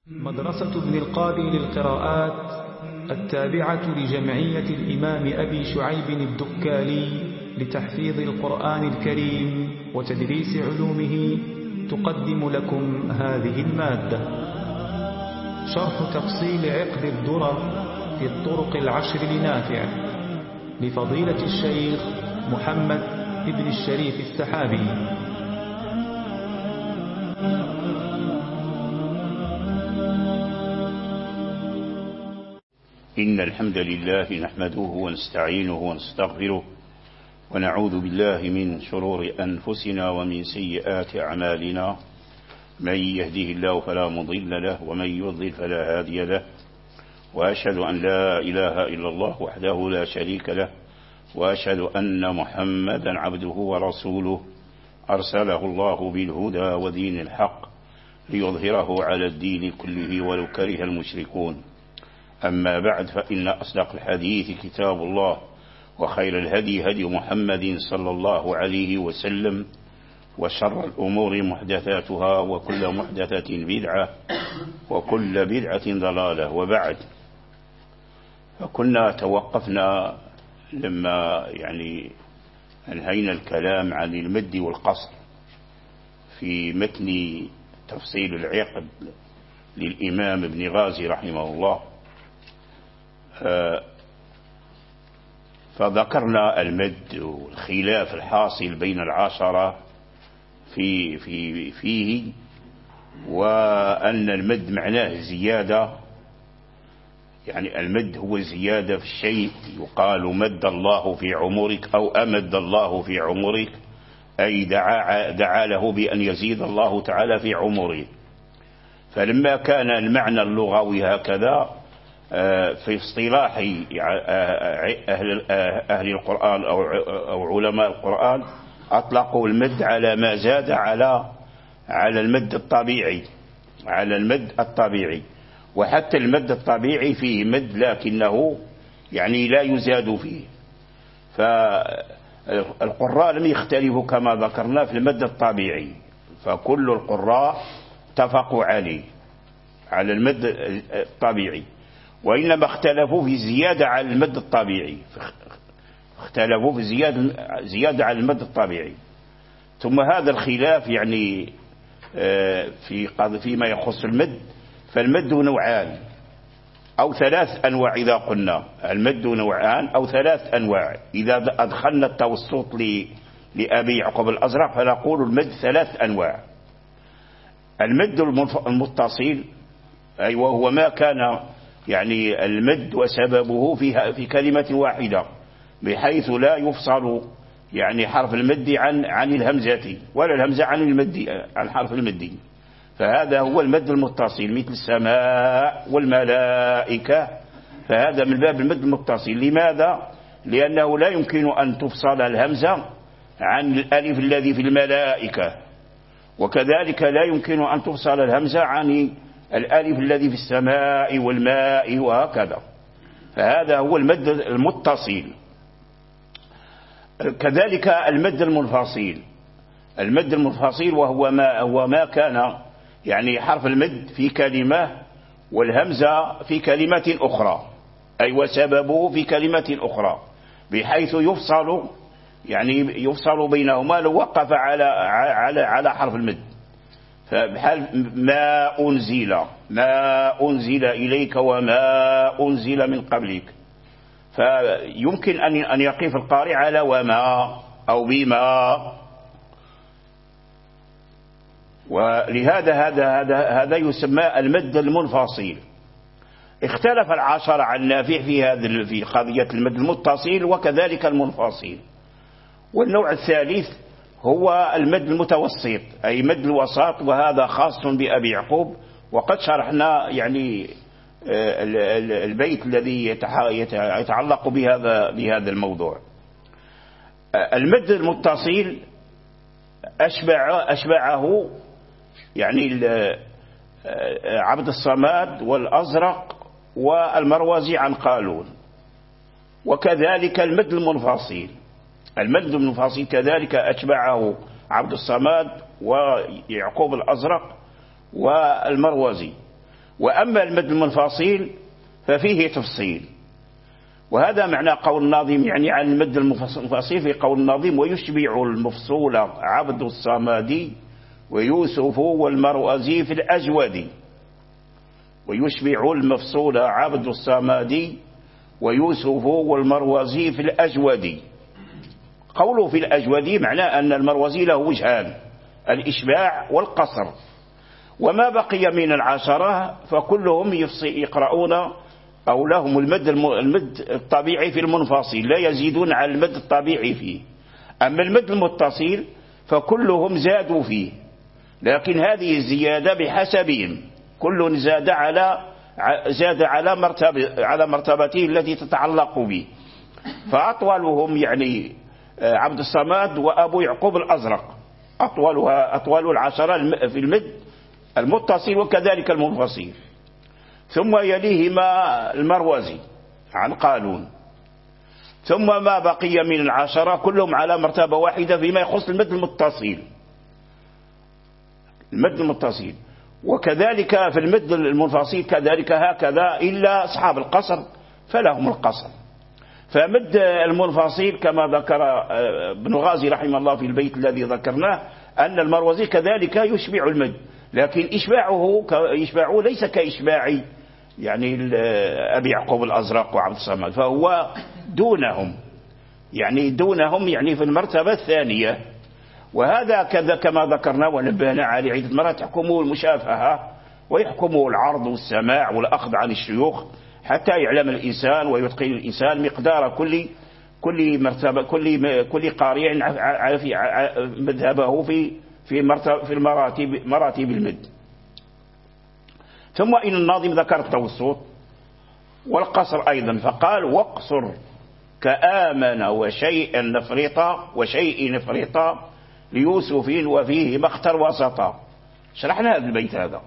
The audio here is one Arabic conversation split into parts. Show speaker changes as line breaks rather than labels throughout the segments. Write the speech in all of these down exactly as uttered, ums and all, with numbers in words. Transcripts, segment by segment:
مدرسة ابن القاري للقراءات التابعة لجمعية الإمام أبي شعيب الدكالي لتحفيظ القرآن الكريم وتدريس علومه تقدم لكم هذه المادة. شرح تفصيل عقد الدرر في الطرق العشر لنافع لفضيلة الشيخ محمد ابن الشريف السحابي.
إن الحمد لله نحمده ونستعينه ونستغفره ونعوذ بالله من شرور أنفسنا ومن سيئات أعمالنا، من يهده الله فلا مضل له ومن يضلل فلا هادي له، وأشهد أن لا إله إلا الله وحده لا شريك له، وأشهد أن محمدا عبده ورسوله أرسله الله بالهدى ودين الحق ليظهره على الدين كله ولو كره المشركون. أما بعد، فإن أصدق الحديث كتاب الله، وخير الهدي هدي محمد صلى الله عليه وسلم، وشر الأمور محدثاتها، وكل محدثة بدعة، وكل بدعة ضلالة. وبعد، فكنا توقفنا لما يعني انهينا الكلام عن المد والقصر في متن تفصيل العقد للإمام ابن غازي رحمه الله، فذكرنا المد والخلاف الحاصل بين العشرة في في فيه، وأن المد معناه زيادة، يعني المد هو زيادة في الشيء، يقال مد الله في عمرك أو أمد الله في عمرك، أي دعا, دعا له بأن يزيد الله تعالى في عمره. فلما كان المعنى اللغوي هكذا في اصطلاح أهل, أهل القرآن أو علماء القرآن، أطلقوا المد على ما زاد على على المد الطبيعي على المد الطبيعي وحتى المد الطبيعي فيه مد لكنه يعني لا يزاد فيه. فالقراء لم يختلفوا كما ذكرنا في المد الطبيعي، فكل القراء اتفقوا عليه على المد الطبيعي، وإنما اختلفوا في زيادة على المد الطبيعي اختلفوا في زيادة, زيادة على المد الطبيعي. ثم هذا الخلاف يعني في فيما يخص المد، فالمد نوعان أو ثلاث أنواع. إذا قلنا المد نوعان أو ثلاث أنواع، إذا أدخلنا التوسط لأبي يعقوب الأزرق فنقول المد ثلاث أنواع. المد المتصل، أي وهو ما كان يعني المد وسببه فيها في كلمة واحدة، بحيث لا يفصل يعني حرف المد عن عن الهمزة، ولا الهمزة عن المد عن حرف المد. فهذا هو المد المتصل، مثل السماء والملائكة، فهذا من باب المد المتصل. لماذا؟ لأنه لا يمكن أن تفصل الهمزة عن الألف الذي في الملائكة، وكذلك لا يمكن أن تفصل الهمزة عن الألف الذي في السماء والماء وهكذا. فهذا هو المد المتصل. كذلك المد المنفصل المد المنفصل وهو ما هو ما كان يعني حرف المد في كلمة والهمزة في كلمة أخرى، أي وسببه في كلمة أخرى، بحيث يفصل يعني يفصل بينهما لو وقف على على على حرف المد. فبحال ما أنزل ما أنزل إليك وما أنزل من قبلك، فيمكن أن أن يقف القارئ على وما أو بما. ولهذا هذا هذا هذا يسمى المد المنفصل. اختلف العشرة عن نافع في هذا في قضية المد المتصل وكذلك المنفصل. والنوع الثالث هو المد المتوسط، أي مد الوسط، وهذا خاص بأبي يعقوب، وقد شرحنا يعني البيت الذي يتعلق بهذا بهذا الموضوع. المد المتصل أشبع أشبعه يعني عبد الصمد والأزرق والمروزي عن قالون. وكذلك المد المنفصل المد المنفصل كذلك أشبعه عبد الصمد ويعقوب الأزرق والمروزي. وأما المد المنفصل ففيه تفصيل. وهذا معنى قول الناظم يعني عن المد المنفصل في قول الناظم: ويشبع المفصول عبد الصمد ويوسف والمروزي في الأجود. ويشبع المفصول عبد الصمد ويوسف والمروزي في الأجود. قوله في الأجود معناه أن المروزي له وجهان: الإشباع والقصر. وما بقي من العشرة فكلهم يقرؤون أو لهم المد المد الطبيعي في المنفصل، لا يزيدون على المد الطبيعي فيه. أما المد المتصل فكلهم زادوا فيه، لكن هذه الزيادة بحسبهم، كل زاد على زاد على مرتبة على مرتبته التي تتعلق به. فأطولهم يعني عبد الصمد وأبو يعقوب الأزرق، أطولها أطول العشرة في المد المتصل وكذلك المنفصل. ثم يليهما المروزي عن قالون. ثم ما بقي من العشرة كلهم على مرتبة واحدة فيما يخص المد المتصل المد المتصل وكذلك في المد المنفصل كذلك هكذا، إلا أصحاب القصر فلهم القصر. فمد المنفصل كما ذكر ابن غازي رحمه الله في البيت الذي ذكرناه أن المروزي كذلك يشبع المد، لكن إشباعه إشباعه ليس كإشباع يعني أبي يعقوب الأزرق وعبد الصمد، فهو دونهم يعني دونهم يعني في المرتبة الثانية. وهذا كذا كما ذكرنا ونبهنا عليه عدة مرات، يحكمه المشافهة ويحكمه العرض والسماع والأخذ عن الشيوخ حتى يعلم الإنسان ويتقن الإنسان مقدار كل كل مرتبة كل كل قارئ على في مذهبه في في مرتب في المراتب مراتب المد. ثم إن الناظم ذكر التوسط والقصر أيضا، فقال: واقصر كآمن وشيئا نفرطا وشيء نفرطا ليوسف وفيه ما اختر وسطا. شرحنا هذا البيت هذا.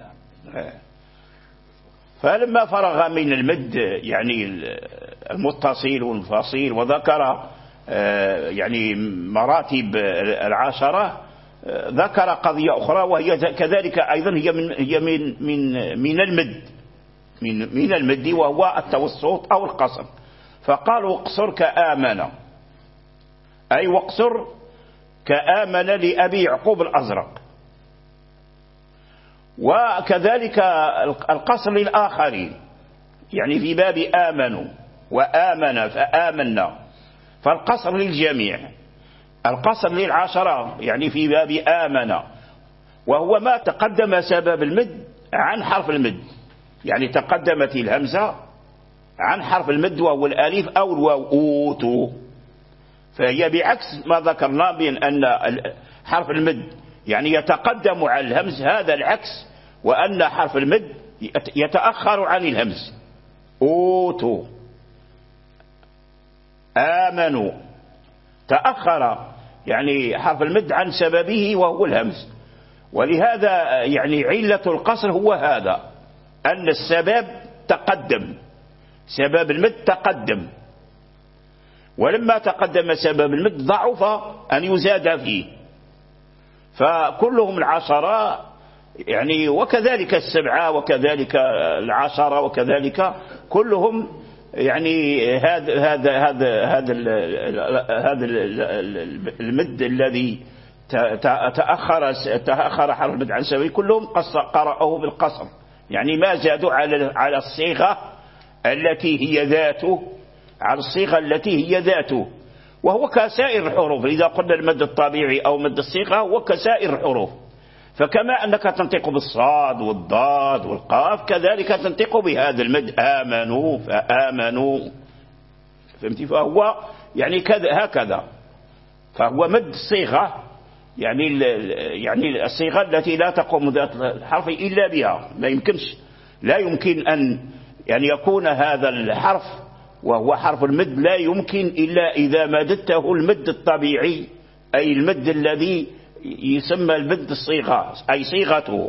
فلما فرغ من المد يعني المتصل والفصيل وذكر يعني مراتب العشرة، ذكر قضية أخرى وهي كذلك أيضا هي من هي من من من المد من من المد وهو التوسط أو القصر. فقال: واقصر كآمن، أي واقصر كآمن لأبي يعقوب الأزرق. وكذلك القصر للآخرين يعني في باب آمنوا وآمن فآمنا، فالقصر للجميع. القصر للعشرة يعني في باب آمن، وهو ما تقدم سبب المد عن حرف المد، يعني تقدمت الهمزة عن حرف المد وهو الألف أو الواو أوتو، فهي بعكس ما ذكرنا بأن أن حرف المد يعني يتقدم على الهمز، هذا العكس، وأن حرف المد يتأخر عن الهمز. أوتو آمنوا تأخر يعني حرف المد عن سببه وهو الهمز. ولهذا يعني علة القصر هو هذا، أن السبب تقدم، سبب المد تقدم، ولما تقدم سبب المد ضعف أن يزاد فيه. فكلهم العشرة يعني وكذلك السبعة وكذلك العشرة وكذلك كلهم يعني هذا هذا هذا هذا هذا المد الذي تأخر تأخر حرف المد عن سببه كلهم قرأوه بالقصر، يعني ما زادوا على على الصيغة التي هي ذاته، على الصيغة التي هي ذاته، وهو كسائر الحروف. إذا قلنا المد الطبيعي أو مد الصيغة هو كسائر الحروف، فكما أنك تنطق بالصاد والضاد والقاف كذلك تنطق بهذا المد آمنوا فآمنوا، فهمت؟ فهو يعني كذا هكذا، فهو مد الصيغة يعني يعني الصيغة التي لا تقوم ذات الحرف إلا بها. لا يمكنش لا يمكن أن يعني يكون هذا الحرف وهو حرف المد لا يمكن إلا إذا مددته المد الطبيعي، أي المد الذي يسمى المد الصيغة أي صيغته.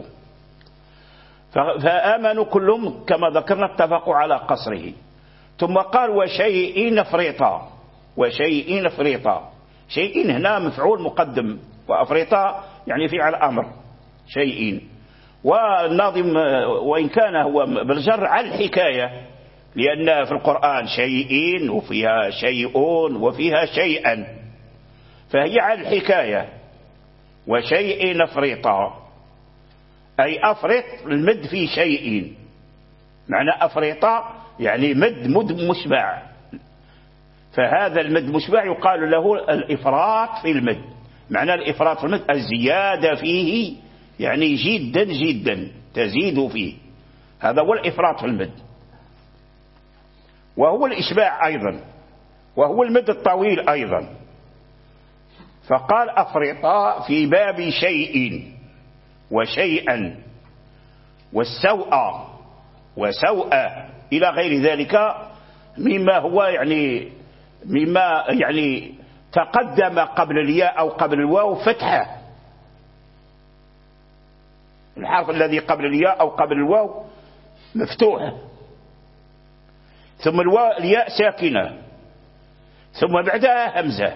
فآمنوا كلهم كما ذكرنا اتفقوا على قصره. ثم قال: وشيء نفريطا، وشيء نفريطا، شيء هنا مفعول مقدم، وأفريطا يعني فعل أمر شيء. والناظم وإن كان هو بالجر على الحكاية، لأن في القرآن شيئين وفيها شيء وفيها شيئا، فهي على الحكاية. وشيء أفرطا أي أفرط المد في شيء، معنى أفرطا يعني مد مد مشبع، فهذا المد مشبع يقال له الإفراط في المد. معنى الإفراط في المد الزيادة فيه، يعني جدا جدا تزيد فيه، هذا هو الإفراط في المد. وهو الإشباع أيضا، وهو المد الطويل أيضا. فقال أفرطا في باب شيء وشيئا والسوء وسوء إلى غير ذلك مما هو يعني مما يعني تقدم قبل الياء أو قبل الواو فتحة. الحرف الذي قبل الياء أو قبل الواو مفتوح، ثم الواو الياء ساكنة، ثم بعدها همزة.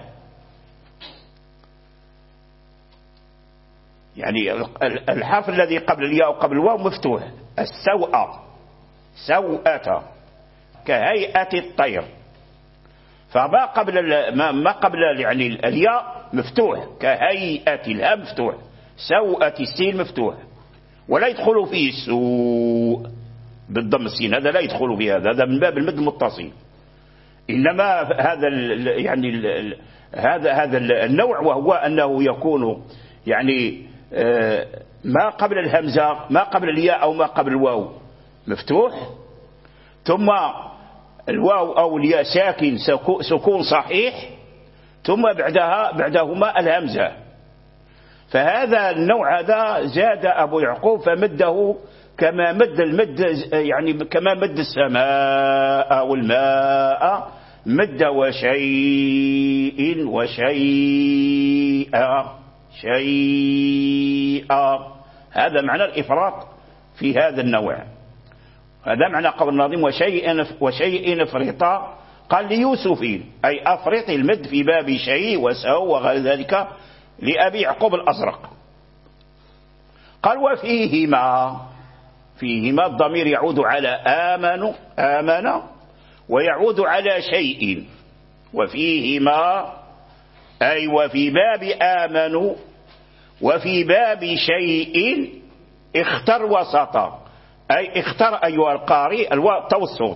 يعني الحرف الذي قبل الياء أو قبل الواو مفتوح. السوء سوءة كهيئة الطير، فما قبل ما قبل يعني الياء مفتوح، كهيئة الهاء مفتوح، سوءة السين مفتوح، ولا يدخل فيه السوء بالضم السين، هذا لا يدخل فيه، هذا هذا من باب المد المتصل. إنما هذا يعني هذا هذا النوع وهو أنه يكون يعني ما قبل الهمزة ما قبل الياء أو ما قبل الواو مفتوح، ثم الواو أو الياء ساكن سكون صحيح، ثم بعدها بعدهما الهمزة. فهذا النوع هذا زاد أبو يعقوب فمده كما مد المد يعني كما مد السماء والماء مد وشيء وشيئا شيئا. هذا معنى الإفراط في هذا النوع. هذا معنى قول الناظم وشيء وشيء افرطا. قال ليوسف أي أفرط المد في باب شيء وسو وغير ذلك لأبي يعقوب الأزرق. قال وفيهما، فيهما الضمير يعود على آمن آمن ويعود على شيء. وفيهما أي وفي باب آمنوا وفي باب شيء اختر وسطا، أي اختر أيها القارئ التوسط،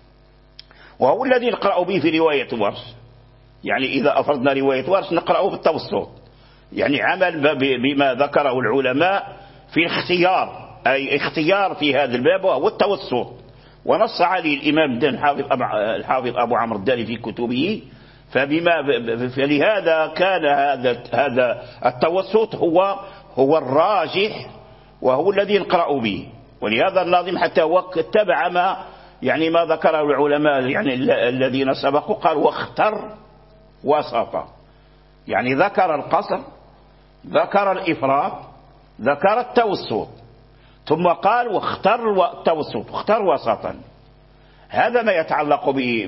وهو الذي نقرأ به في رواية ورش. يعني إذا أفردنا رواية ورش نقرأه بالتوسط، يعني عمل بما ذكره العلماء في الاختيار، أي اختيار في هذا الباب وهو التوسط، ونص عليه الإمام الدين الحافظ أبو عمرو الداني في كتبه. فبما فلهذا كان هذا هذا التوسط هو هو الراجح وهو الذي نقرأ به. ولهذا الناظم حتى اتبع ما يعني ما ذكره العلماء يعني الذين سبقوا، قال واختر وسطا، يعني ذكر القصر، ذكر الإفراط، ذكر التوسط، ثم قال واختر التوسط، اختر وسطا. هذا ما يتعلق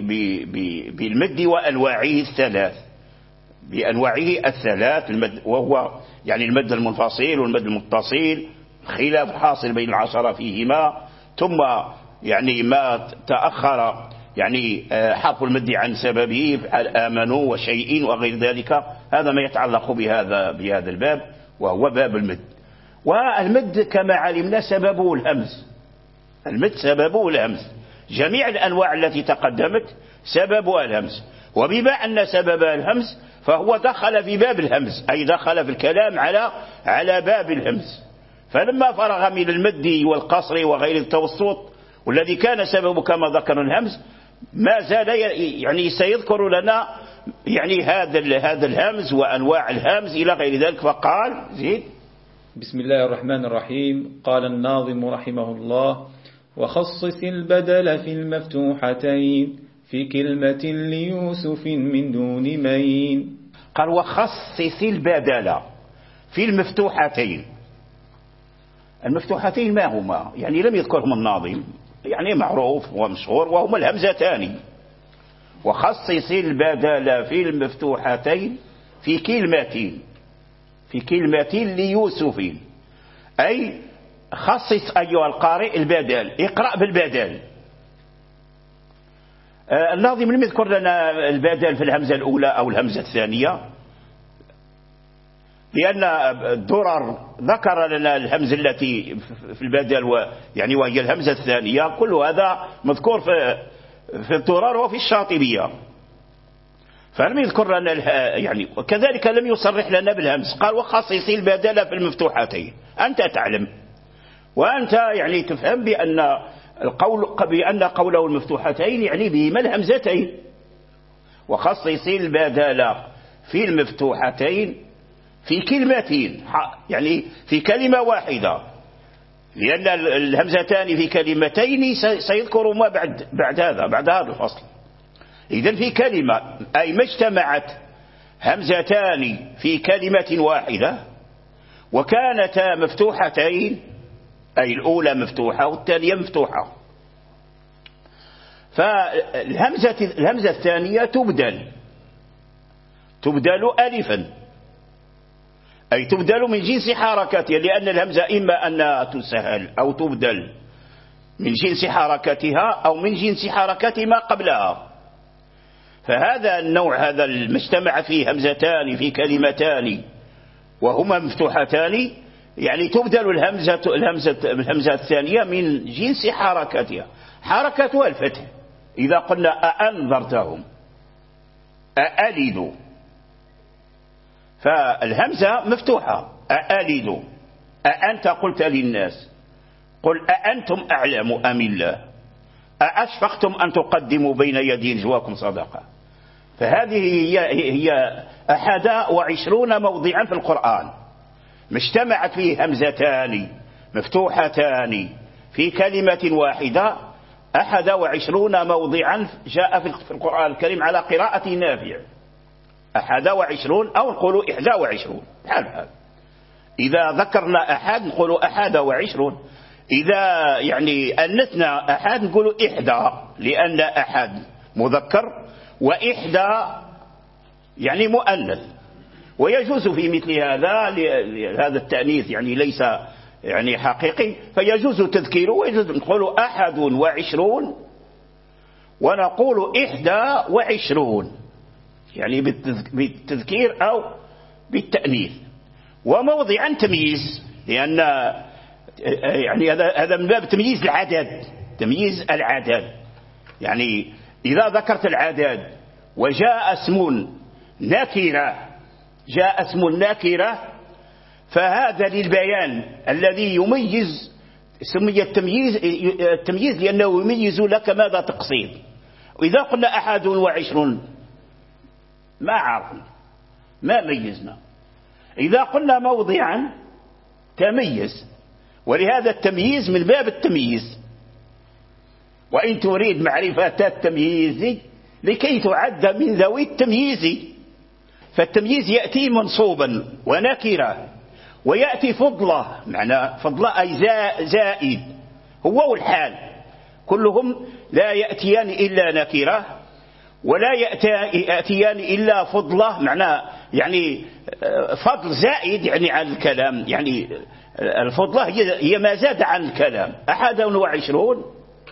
بالمد وأنواعه الثلاث، بأنواعه الثلاث المد، وهو يعني المد المنفصل والمد المتصل، خلاف حاصل بين العشرة فيهما. ثم يعني ما تأخر يعني حرف المد عن سببه آمنوا وشيء وغير ذلك، هذا ما يتعلق بهذا بهذا الباب وهو باب المد. والمد كما علمنا سببه الهمز، المد سببه الهمز، جميع الأنواع التي تقدمت سببها الهمز. وبما أن سبب الهمز فهو دخل في باب الهمز، أي دخل في الكلام على على باب الهمز. فلما فرغ من المد والقصر وغير التوسط والذي كان سببه كما ذكر الهمز، ما زال يعني سيذكر لنا يعني هذا هذا الهمز وأنواع الهمز إلى غير ذلك. فقال زيد.
بسم الله الرحمن الرحيم. قال الناظم رحمه الله وخصص البدل في المفتوحتين في كلمة ليوسف من دون مين.
قال وخصص البدل في المفتوحتين. المفتوحتين ما هما؟ يعني لم يذكرهم الناظم، يعني معروف ومشهور، وهما الهمزتان. وخصص البدل في المفتوحتين في كلمة في كلمة ليوسف، أي خصص أيها القارئ البدل، اقرأ بالبدل. الناظم لم يذكر لنا البدل في الهمزة الأولى أو الهمزة الثانية، لأن الدرر ذكر لنا الهمزة التي في البدل يعني وهي الهمزة الثانية. كل هذا مذكور في في الدرر وفي الشاطبية، فلم يذكر لنا يعني. وكذلك لم يصرح لنا بالهمز، قال وخصص البدل في المفتوحتين. أنت تعلم وأنت يعني تفهم بأن القول بأن قوله المفتوحتين يعني بهما الهمزتين. وخصص البدل في المفتوحتين في كلمتين، يعني في كلمة واحدة، لأن الهمزتان في كلمتين سيذكر ما بعد بعد هذا بعد هذا الفصل. إذن في كلمة أي ما اجتمعت همزتان في كلمة واحدة وكانتا مفتوحتين، أي الأولى مفتوحة والثانية مفتوحة، فالهمزة الهمزة الثانية تبدل تبدل ألفا، أي تبدل من جنس حركتها، لأن الهمزة إما أن تسهل أو تبدل من جنس حركتها أو من جنس حركة ما قبلها. فهذا النوع هذا المجتمع فيه همزتان في كلمتان وهما مفتوحتان، يعني تبدل الهمزة الهمزة الهمزة الثانية من جنس حركتها، حركتها الفتح. إذا قلنا أأنذرتهم أألدوا، فالهمزة مفتوحة أألدوا. أأنت قلت للناس، قل أأنتم أعلم أم الله، أأشفقتم أن تقدموا بين يدي نجواكم صدقة. فهذه هي, هي أحد وعشرون موضعا في القرآن مجتمعت فيه همزتان مفتوحتان في كلمة واحدة، أحد وعشرون موضعا جاء في القرآن الكريم على قراءة نافع، أحد وعشرون أو نقولوا إحدى وعشرون حال حال. إذا ذكرنا أحد نقولوا أحد وعشرون، إذا يعني أنثنا أحد نقولوا إحدى، لأن أحد مذكر وإحدى يعني مؤنث. ويجوز في مثل هذا هذا التأنيث يعني ليس يعني حقيقي، فيجوز تذكيره، ويجوز نقول أحد وعشرون ونقول إحدى وعشرون، يعني بالتذكير أو بالتأنيث. وموضعا تمييز، لأن يعني هذا من باب تمييز العدد، تمييز العدد. يعني إذا ذكرت العدد وجاء اسم نكرة جاء اسم نكرة فهذا للبيان الذي يميز، سمي التمييز التمييز لأنه يميز لك ماذا تقصد. وإذا قلنا أحد وعشرون ما عرفنا ما ميزنا. إذا قلنا موضعا تميز، ولهذا التمييز من باب التمييز. وإن تريد معرفة التمييز لكي تعد من ذوي التمييز، فالتمييز يأتي منصوبا ونكرة، ويأتي فضلة، معنى فضلة أي زائد، هو والحال كلهم لا يأتيان إلا نكرة ولا يأتيان إلا فضلة، معنى يعني فضل زائد يعني عن الكلام، يعني الفضلة هي ما زاد عن الكلام. أحد وعشرون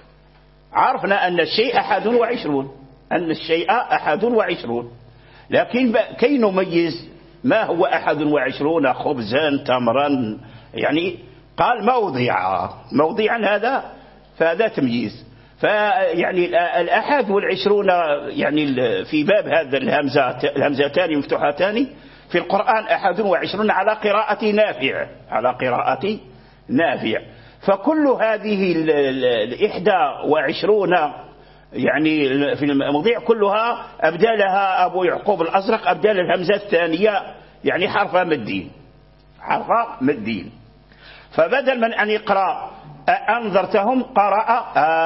عرفنا أن الشيء أحد وعشرون، أن الشيء أحد وعشرون، لكن كي نميز ما هو أحد وعشرون خبزا تمرا، يعني قال موضعا موضعا هذا، فهذا تمييز. فيعني الأحد والعشرون يعني في باب هذا الهمزة الهمزتان مفتوحتان في القرآن أحد وعشرون على قراءة نافع، على قراءة نافع. فكل هذه الإحدى وعشرون يعني في الموضع كلها أبدلها أبو يعقوب الأزرق، أبدل الهمزة الثانية يعني حرف مدين، حرف مدين. فبدل من أن يقرأ أنذرتهم قرأ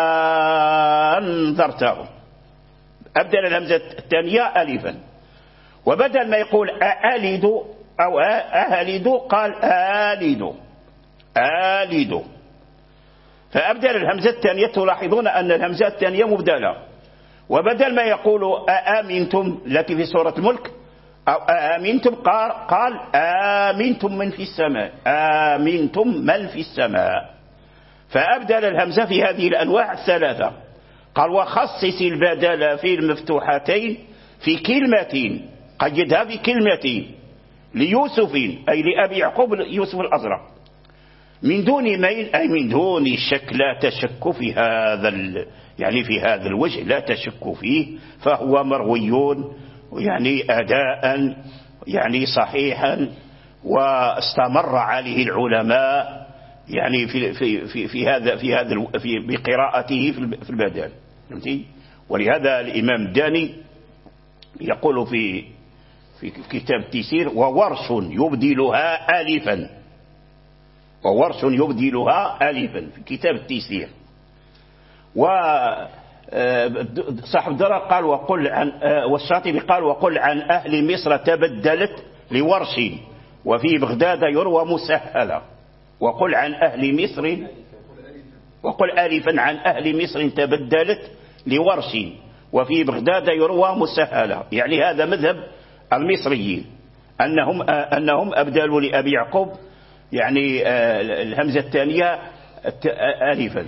أنذرتهم، أبدل الهمزة الثانية ألفا. وبدل ما يقول أألد أو أهلد قال آلد آلد، فأبدل الهمزة الثانية. تلاحظون أن الهمزة الثانية مبدلة. وبدل ما يقول أأمنتم التي في سورة الملك أو آمنتم قال, قال آمنتم من في السماء، آمنتم من في السماء، فأبدل الهمزة في هذه الأنواع الثلاثة. قال وخصص البدل في المفتوحتين في كلمة، قيدها بكلمة ليوسف أي لأبي يعقوب يوسف الأزرق، من دون ميل أي من دون شك، لا تشك في هذا يعني في هذا الوجه لا تشك فيه، فهو مروي يعني أداء يعني صحيحا، واستمر عليه العلماء يعني في في في في هذا في هذا في بقراءته في البدل. ولهذا الإمام الداني يقول في في كتاب التيسير وورش يبدلها آلفا، وورش يبدلها آلفا في كتاب التيسير. وصاحب الدرر قال وقل عن، والشاطبي قال وقل عن أهل مصر تبدلت لورش وفي بغداد يروى مسهلا، وقل عن أهل مصر وقل آلفا عن أهل مصر تبدلت لورش وفي بغداد يروى مسهلا، يعني هذا مذهب المصريين أنهم أنهم أبدلوا لأبي يعقوب يعني الهمزة الثانية آلفا.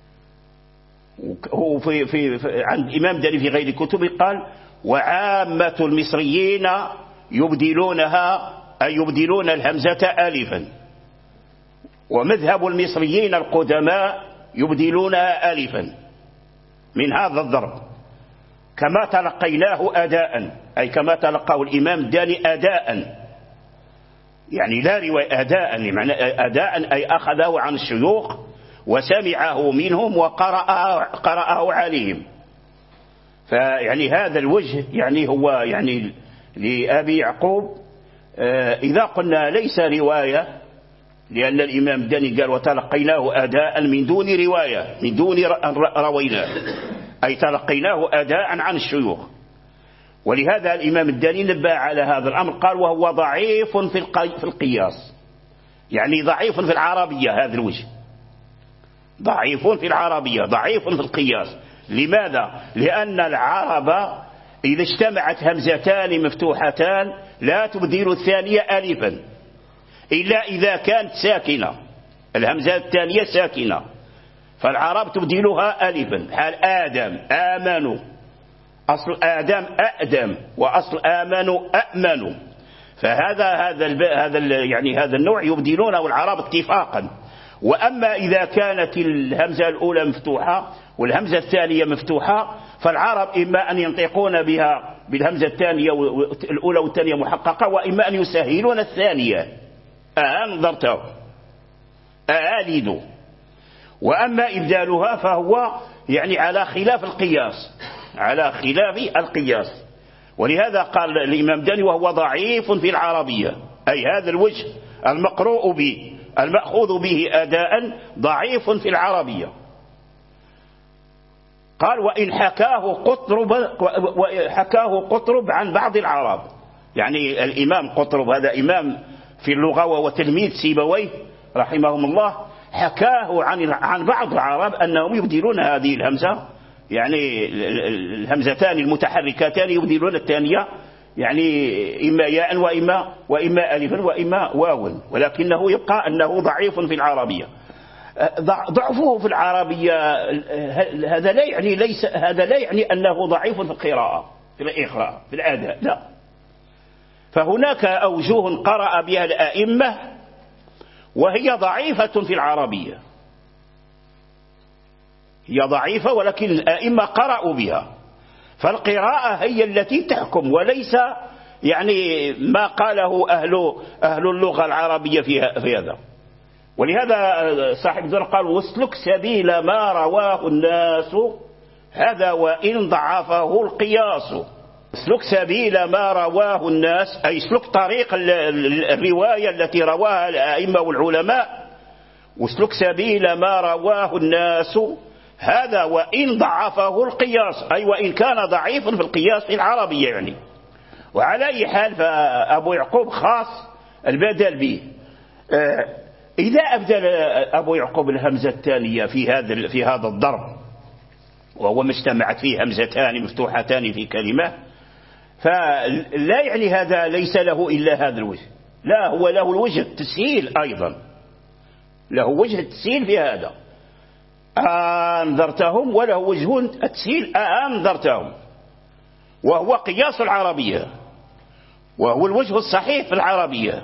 وفي في عند الإمام داني في غير كتبه قال وعامة المصريين يبدلونها أي يبدلون الهمزة آلفا، ومذهب المصريين القدماء يبدلونها آلفا من هذا الضرب، كما تلقيناه أداء أي كما تلقاه الإمام الداني أداء، يعني لا رواية أداء، يعني أداء أي أخذه عن الشيوخ وسمعه منهم وقرأه قرأه عليهم. فيعني هذا الوجه يعني هو يعني لأبي يعقوب إذا قلنا ليس رواية، لأن الإمام الداني قال وتلقيناه أداء من دون رواية، من دون رويناه، أي تلقيناه أداء عن الشيوخ. ولهذا الإمام الداني نبه على هذا الأمر قال وهو ضعيف في في القياس، يعني ضعيف في العربية، هذا الوجه ضعيف في العربية ضعيف في القياس. لماذا؟ لأن العرب إذا اجتمعت همزتان مفتوحتان لا تبدل الثانية ألفا إلا إذا كانت ساكنة، الهمزة الثانية ساكنة، فالعرب تبدلها ألفا. حال آدم آمنوا، أصل آدم أأدم، وأصل آمنوا أأمنوا، فهذا هذا هذا يعني هذا النوع يبدلونه العرب اتفاقا. وأما إذا كانت الهمزة الأولى مفتوحة والهمزة الثانية مفتوحة فالعرب إما أن ينطقون بها بالهمزة الثانية الأولى والثانية محققة، وإما أن يسهلون الثانية أنظرته أالد. وأما إبدالها فهو يعني على خلاف القياس، على خلاف القياس. ولهذا قال الإمام داني وهو ضعيف في العربية، أي هذا الوجه المقروء به المأخوذ به أداء ضعيف في العربية. قال وإن حكاه قطرب وحكاه قطرب عن بعض العرب، يعني الإمام قطرب هذا إمام في اللغة وتلميذ سيبويه رحمهم الله، حكاه عن عن بعض العرب أنهم يبدلون هذه الهمزة، يعني الهمزتان المتحركتان يبدلون الثانية يعني إما ياء وإما وإما ألفا وإما واو، ولكنه يبقى أنه ضعيف في العربية. ضعفه في العربية هذا لا يعني ليس هذا لا يعني أنه ضعيف في القراءة في الإقراء في الأداء، لا. فهناك أوجه قرأ بها الأئمة وهي ضعيفة في العربية، هي ضعيفة ولكن الأئمة قرأوا بها، فالقراءة هي التي تحكم وليس يعني ما قاله أهل أهل اللغة العربية في هذا. ولهذا صاحب الدر قال واسلك سبيل ما رواه الناس هذا وإن ضعفه القياس. اسلك سبيل ما رواه الناس أي اسلك طريق الرواية التي رواها الأئمة والعلماء، واسلك سبيل ما رواه الناس هذا وإن ضعفه القياس، أي وإن كان ضعيفا في القياس في العربية يعني. وعلى أي حال فأبو يعقوب خاص البدل به. إذا أبدل أبو يعقوب الهمزة الثانية في هذا في هذا الضرب وهو ما اجتمعت فيه همزتان مفتوحتان في كلمة، فلا يعني هذا ليس له إلا هذا الوجه، لا، هو له الوجه التسهيل أيضا، له وجه التسهيل في هذا، أنذرتهم، وله وجه التسهيل أنذرتهم، وهو قياس العربية، وهو الوجه الصحيح في العربية،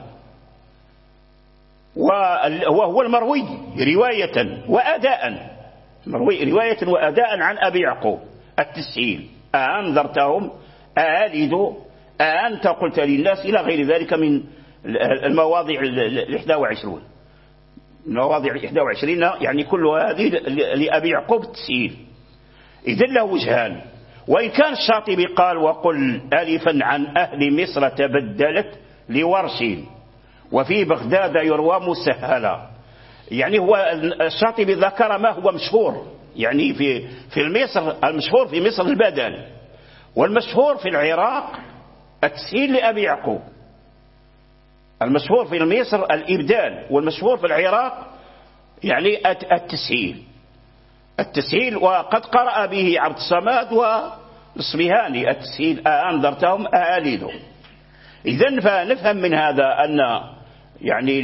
وهو المروي رواية وأداء، مروي رواية وأداء عن أبي يعقوب التسهيل، أنذرتهم، أألد، أأنت قلت للناس، إلى غير ذلك من المواضع الإحدى وعشرون، المواضع الإحدى وعشرين يعني كل هذه لأبي يعقوب التسهيل. إذن له وجهان. وإن كان الشاطبي قال وقل ألفا عن أهل مصر تبدلت لورش وفي بغداد يروى مسهلا، يعني هو الشاطبي ذكر ما هو مشهور، يعني في في مصر المشهور في مصر البدل، والمشهور في العراق التسهيل لأبي يعقوب، المشهور في مصر الإبدال، والمشهور في العراق يعني التسهيل التسهيل وقد قرأ به عبد الصمد والصبيهاني التسهيل، أأنذرتهم أألد. إذن فنفهم من هذا أن يعني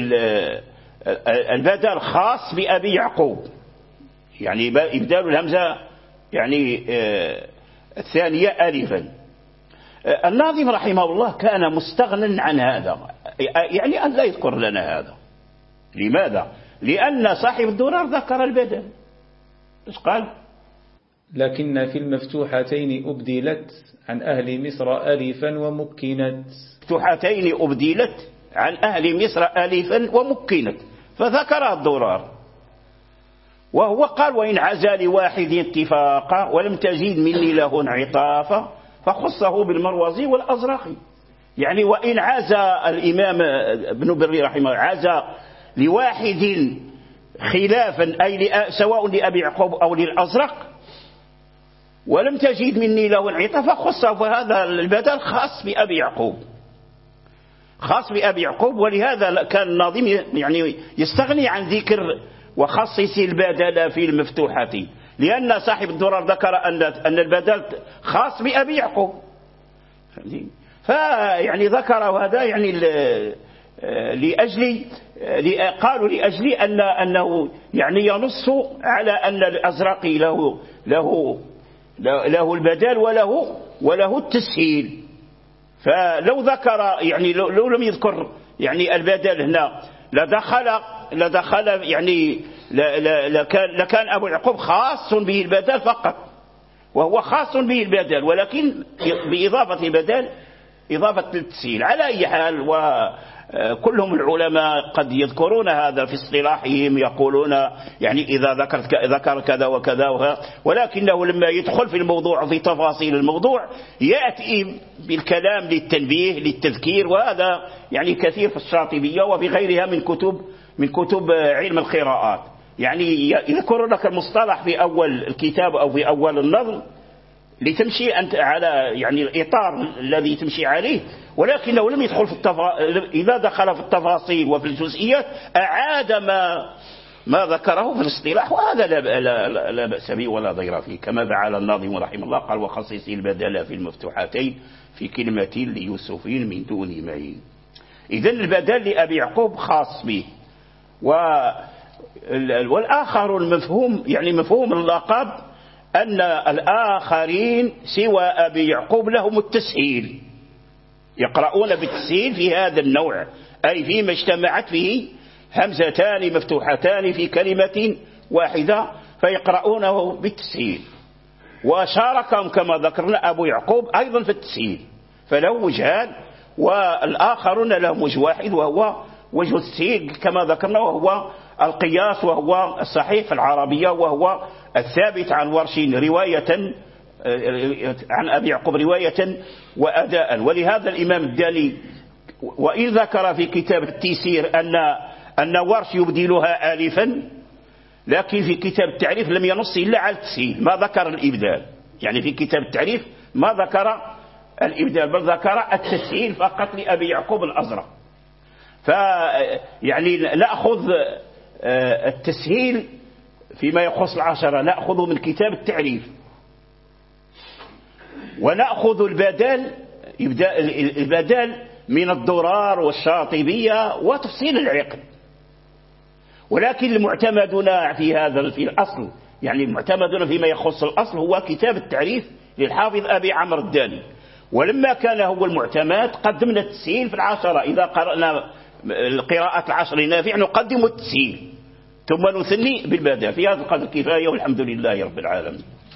البدل خاص بأبي يعقوب، يعني إبدال الهمزة يعني الثانية ألفا. الناظم رحمه الله كان مستغنى عن هذا، يعني أن لا يذكر لنا هذا. لماذا؟ لأن صاحب الدرر ذكر البدل. إيش قال؟
لكن في المفتوحتين أبدلت عن أهل مصر ألفا ومكنت.
مفتوحتين أبدلت عن أهل مصر ألفا ومكنت، فذكر الدرر، وهو قال وإن عزى لواحد اتفاقا ولم تزيد مني له انعطافا فخصه بالمروزي والأزرقي. يعني وإن عزى الإمام ابن بري رحمه الله عزى لواحد خلافا، أي سواء لأبي يعقوب أو للأزرق، ولم تجد مني له انعطافا فخصه، فهذا البدل خاص بأبي يعقوب، خاص بأبي يعقوب. ولهذا كان الناظم يعني يستغني عن ذكر وخصص البدل في المفتوحة، لأن صاحب الدرر ذكر أن أن البدل خاص بأبي يعقوب، فيعني ذكر هذا يعني لأجل قالوا لأجل أن أنه يعني ينص على أن الأزرقي له له له البدل وله وله التسهيل. فلو ذكر يعني لو لم يذكر يعني البدل هنا لدخل لدخل يعني لكان لكان أبو يعقوب خاص به البدل فقط، وهو خاص به البدل، ولكن بإضافة البدل إضافة التسهيل. على أي حال، وكلهم العلماء قد يذكرون هذا في اصطلاحهم، يقولون يعني إذا ذكرت ذكر كذا وكذا وها، ولكنه لما يدخل في الموضوع في تفاصيل الموضوع يأتي بالكلام للتنبيه للتذكير، وهذا يعني كثير في الشاطبية وفي غيرها من كتب من كتب علم القراءات، يعني يذكر لك المصطلح في أول الكتاب أو في أول النظم لتمشي أنت على يعني الإطار الذي تمشي عليه، ولكنه لم يدخل في التفا... إذا دخل في التفاصيل وفي الجزئيات أعاد ما ما ذكره في الاصطلاح، وهذا لا, لا, لا, لا بأس به ولا ضير فيه، كما فعل الناظم رحمه الله قال وخصص البدل في المفتوحتين في كلمة ليوسف من دون معين. إذن البدل لأبي يعقوب خاص به. و... والآخر المفهوم يعني مفهوم اللقب أن الآخرين سوى أبي يعقوب لهم التسهيل، يقرؤون بالتسهيل في هذا النوع، أي فيما اجتمعت فيه همزتان مفتوحتان في كلمة واحدة فيقرؤونه بالتسهيل. وشاركهم كما ذكرنا أبو يعقوب أيضا في التسهيل، فله وجهان، والآخرون لهم وجه واحد وهو وجه التسهيل كما ذكرنا، وهو القياس، وهو الصحيح في العربية، وهو الثابت عن ورش رواية عن أبي يعقوب رواية وأداء. ولهذا الإمام الدالي وإن ذكر في كتاب التيسير أن أن ورش يبدلها آلفا، لكن في كتاب التعريف لم ينص إلا على التسهيل، ما ذكر الإبدال، يعني في كتاب التعريف ما ذكر الإبدال بل ذكر التسهيل فقط لأبي يعقوب الأزرق. فيعني نأخذ التسهيل فيما يخص العشرة نأخذ من كتاب التعريف، ونأخذ البدل يبدأ البدل من الضرار والشاطبية وتفصيل العقد. ولكن المعتمدنا في هذا في الأصل، يعني المعتمدنا فيما يخص الأصل هو كتاب التعريف للحافظ أبي عمرو الداني. ولما كان هو المعتمد قدمنا التسهيل في العشرة، إذا قرأنا القراءة العشر نافع نقدم التسهيل ثم نثني بالبدل. في هذا القدر كفاية والحمد لله رب العالمين.